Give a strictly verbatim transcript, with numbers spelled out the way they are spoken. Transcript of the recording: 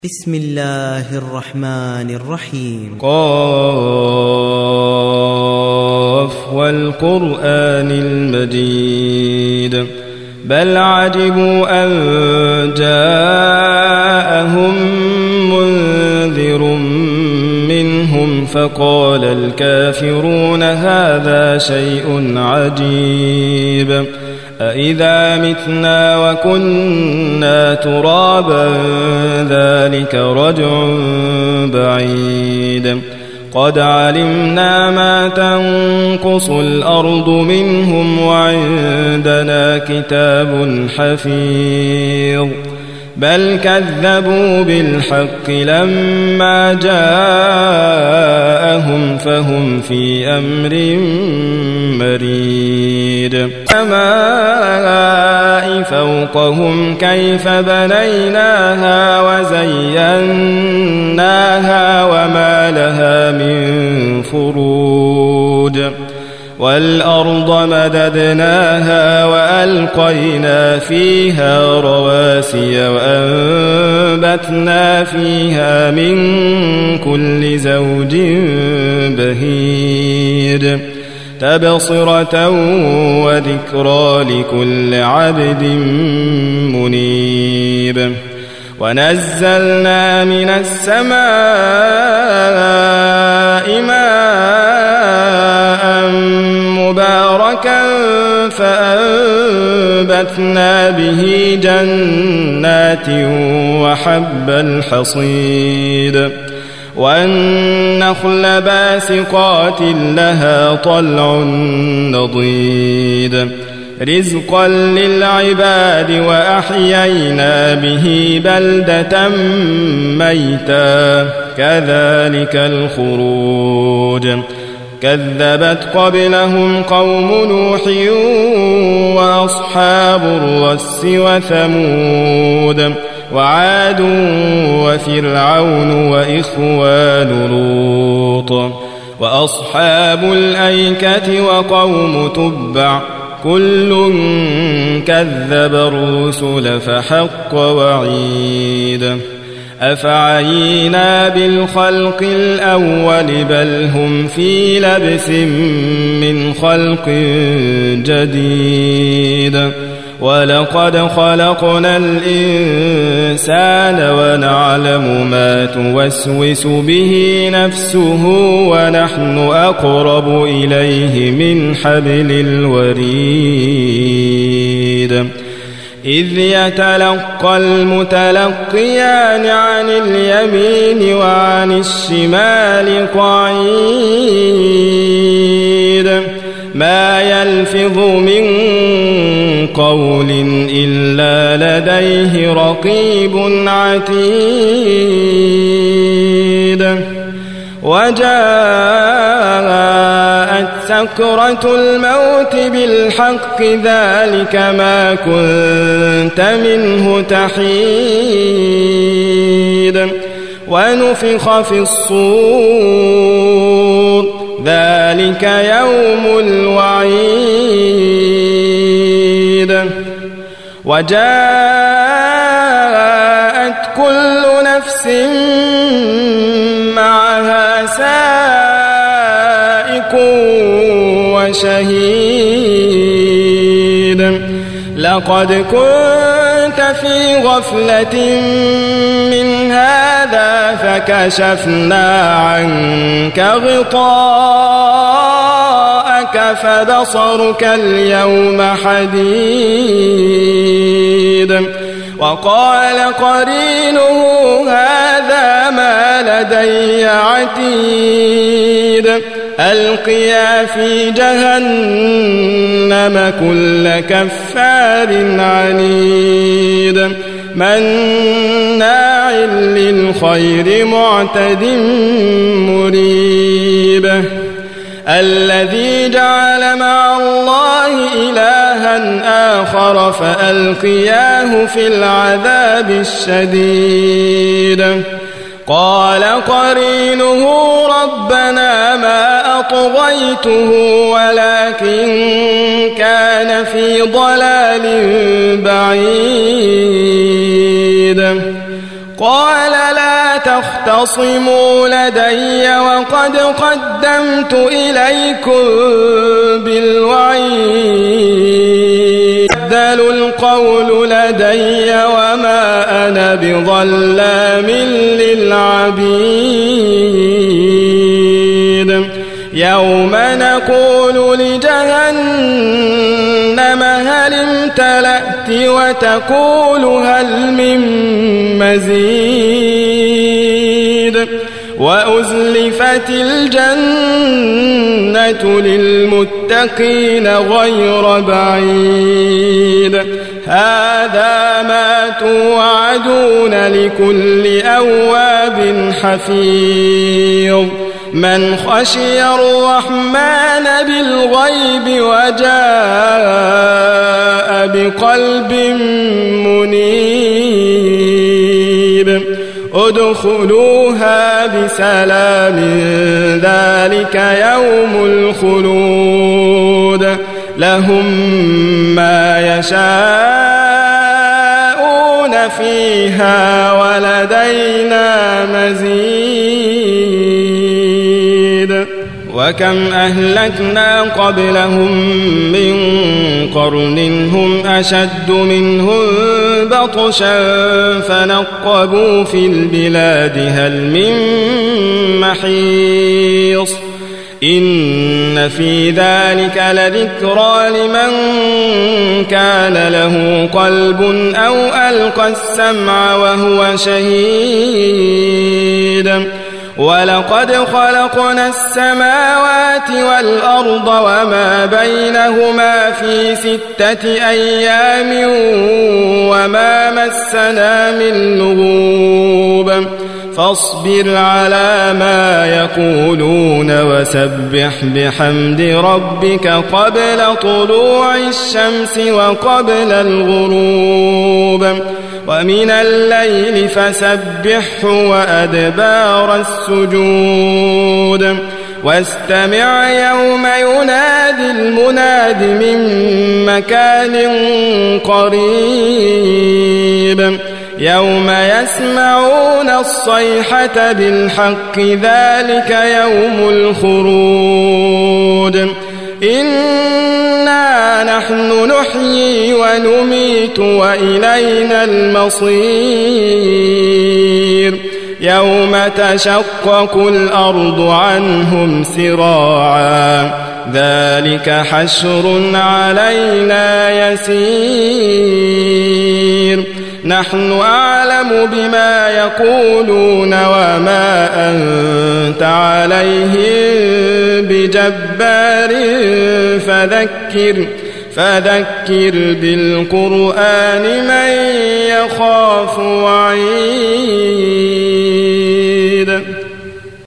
بسم الله الرحمن الرحيم. قاف والقرآن المجيد بل عجبوا أن جاءهم منذر منهم فقال الكافرون هذا شيء عجيب أإذا متنا وكنا ترابا ذلك رجع بعيد قد علمنا ما تنقص الأرض منهم وعندنا كتاب حفيظ بل كذبوا بالحق لما جاءهم فهم في أمر مريد السماء فوقهم كيف بنيناها وزيناها وما لها من فروج والأرض مددناها وألقينا فيها رواسي وأنبتنا فيها من كل زوج بهيج تبصرة وذكرى لكل عبد منيب ونزلنا من السماء ماء مباركا فأنبتنا به جنات وحب الحصيد والنخل باسقات لها طلع نضيد رزقا للعباد وأحيينا به بلدة ميتا كذلك الخروج كذبت قبلهم قوم نوح وأصحاب الرس وثمود وعاد وفرعون وإخوان لوط وأصحاب الأيكة وقوم تبع كل كذب الرسل فحق وعيد أفعينا بالخلق الأول بل هم في لبس من خلق جديد ولقد خلقنا الإنسان ونعلم ما توسوس به نفسه ونحن أقرب إليه من حبل الوريد إذ يتلقى المتلقيان عن اليمين وعن الشمال قعيد ما يلفظ من قول إلا لديه رقيب عتيد وجاءت سكرة الموت بالحق ذلك ما كنت منه تحيد ونفخ في الصور ذلك يوم الوعيد وجاءت كل نفس معها سائق وشهيد لقد كنت في غفلة من هذا فكشفنا عنك غطاءك فبصرك اليوم حديد وقال قرينه هذا ما لدي عتيد ألقيا في جهنم كل كفار عنيد مناع للخير معتد مريب الذي جعل مع الله إلها آخر فألقياه في العذاب الشديد قال قرينه ربنا ما أطغيته ولكن كان في ضلال بعيد قال تختصموا لدي وقد قدمت إليكم بالوعيد بدل القول لدي وما أنا بظلام للعبيد يوم نقول لجهنم هل امتلأت وتقول هل من مزيد وأزلفت الجنة للمتقين غير بعيد هذا ما توعدون لكل أواب حفيظ من خشي الرحمن بالغيب وجاء بقلب منيب ادخلوها بسلام ذلك يوم الخلود لهم ما يشاءون فيها ولدينا مزيد وكم أهلكنا قبلهم من قرن هم أشد منهم بطشا فنقبوا في البلاد هل من محيص إن في ذلك لذكرى لمن كان له قلب أو ألقى السمع وهو شهيد ولقد خلقنا السماوات والأرض وما بينهما في ستة أيام وما مسنا من لغوب فاصبر على ما يقولون وسبح بحمد ربك قبل طلوع الشمس وقبل الغروب ومن الليل فسبحه وأدبار السجود واستمع يوم ينادي المناد من مكان قريب يوم يسمعون الصيحة بالحق ذلك يوم الخروج إنا نحن نحيي ونميت وإلينا المصير يوم تشقق الأرض عنهم سراعا ذلك حشر علينا يسير نحن أعلم بما يقولون وما أنت عليهم بجبار فذكر فذكر بالقرآن من يخاف وعيد